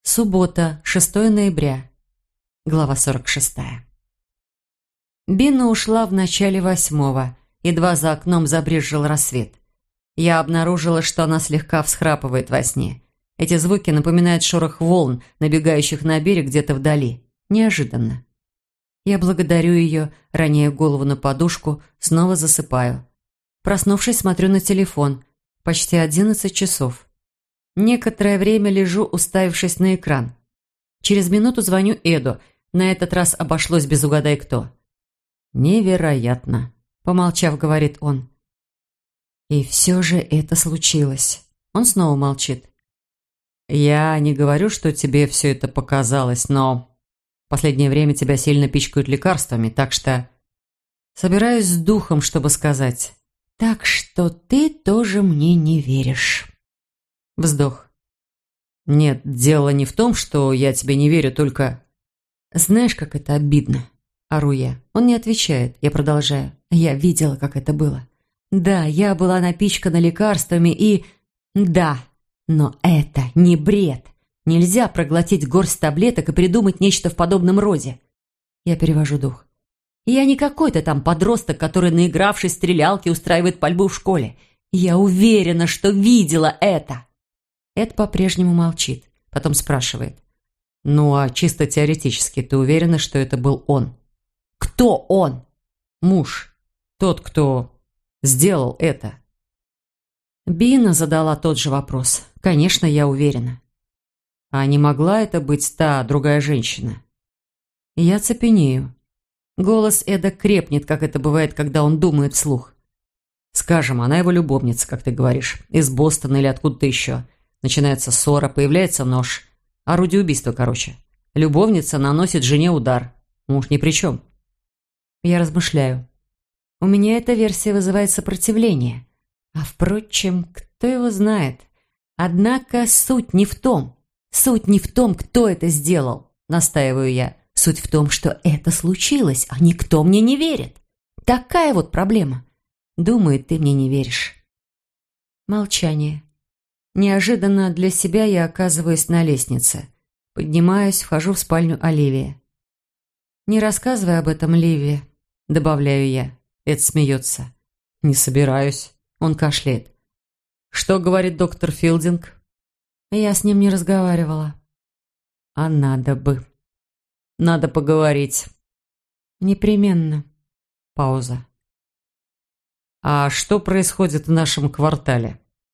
Суббота, 6 ноября. Глава 46. Бина ушла в начале 8-го, едва за окном забрезжил рассвет. Я обнаружила, что она слегка всхрапывает во сне. Эти звуки напоминают шорох волн, набегающих на берег где-то вдали. Неожиданно. Я благодарю ее, роняя голову на подушку, снова засыпаю. Проснувшись, смотрю на телефон. Почти 11 часов. Некоторое время лежу, уставившись на экран. Через минуту звоню Эду. На этот раз обошлось без угадай кто. «Невероятно», — помолчав, говорит он. И все же это случилось. Он снова молчит. «Я не говорю, что тебе все это показалось, но в последнее время тебя сильно пичкают лекарствами, так что...» Собираюсь с духом, чтобы сказать. «Так что ты тоже мне не веришь». Вздох. «Нет, дело не в том, что я тебе не верю, только...» «Знаешь, как это обидно?» Ору я. Он не отвечает. Я продолжаю. «Я видела, как это было. Да, я была напичкана лекарствами и... Да, но это не бред. Нельзя проглотить горсть таблеток и придумать нечто в подобном роде». Я перевожу дух. «Я не какой-то там подросток, который, наигравшись в стрелялки, устраивает пальбу в школе. Я уверена, что видела это». Эд по-прежнему молчит. Потом спрашивает. «Ну, а чисто теоретически ты уверена, что это был он?» «Кто он?» «Муж. Тот, кто сделал это». Бина задала тот же вопрос. «Конечно, я уверена». «А не могла это быть та другая женщина?» Я цепенею. Голос Эда крепнет, как это бывает, когда он думает вслух. «Скажем, она его любовница, как ты говоришь, из Бостона или откуда-то еще. Начинается ссора, появляется нож. Орудие убийства, короче. Любовница наносит жене удар. Муж ни при чем». Я размышляю. У меня эта версия вызывает сопротивление. А впрочем, кто его знает? Однако суть не в том. Суть не в том, кто это сделал, настаиваю я. Суть в том, что это случилось, а никто мне не верит. Такая вот проблема. Думаю, ты мне не веришь. Молчание. Неожиданно для себя я оказываюсь на лестнице. Поднимаюсь, вхожу в спальню Оливии. «Не рассказывай об этом, Ливи», — добавляю я. Эд смеется. «Не собираюсь». Он кашляет. «Что говорит доктор Филдинг?» Я с ним не разговаривала. «А надо бы». «Надо поговорить». «Непременно». Пауза. «А что происходит в нашем квартале?»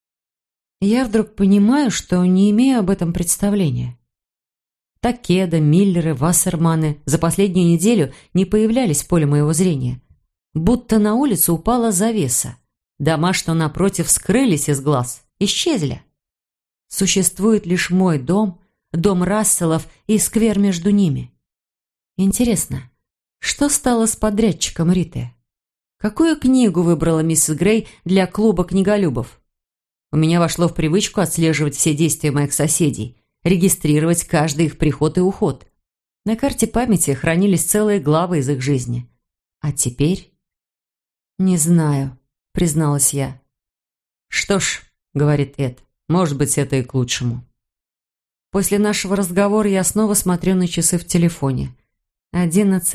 Я вдруг понимаю, что не имею об этом представления. Такеда, Миллеры, Вассерманы за последнюю неделю не появлялись в поле моего зрения. Будто на улицу упала завеса. Дома, что напротив, скрылись из глаз, исчезли. Существует лишь мой дом, дом Расселов и сквер между ними. Интересно, что стало с подрядчиком Риты? Какую книгу выбрала миссис Грей для клуба книголюбов? У меня вошло в привычку отслеживать все действия моих соседей, регистрировать каждый их приход и уход. На карте памяти хранились целые главы из их жизни. А теперь... «Не знаю», — призналась я. «Что ж», — говорит Эд, — «может быть, это и к лучшему». После нашего разговора я снова смотрю на часы в телефоне.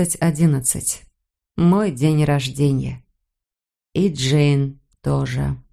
11:11. Мой день рождения. И Джейн тоже.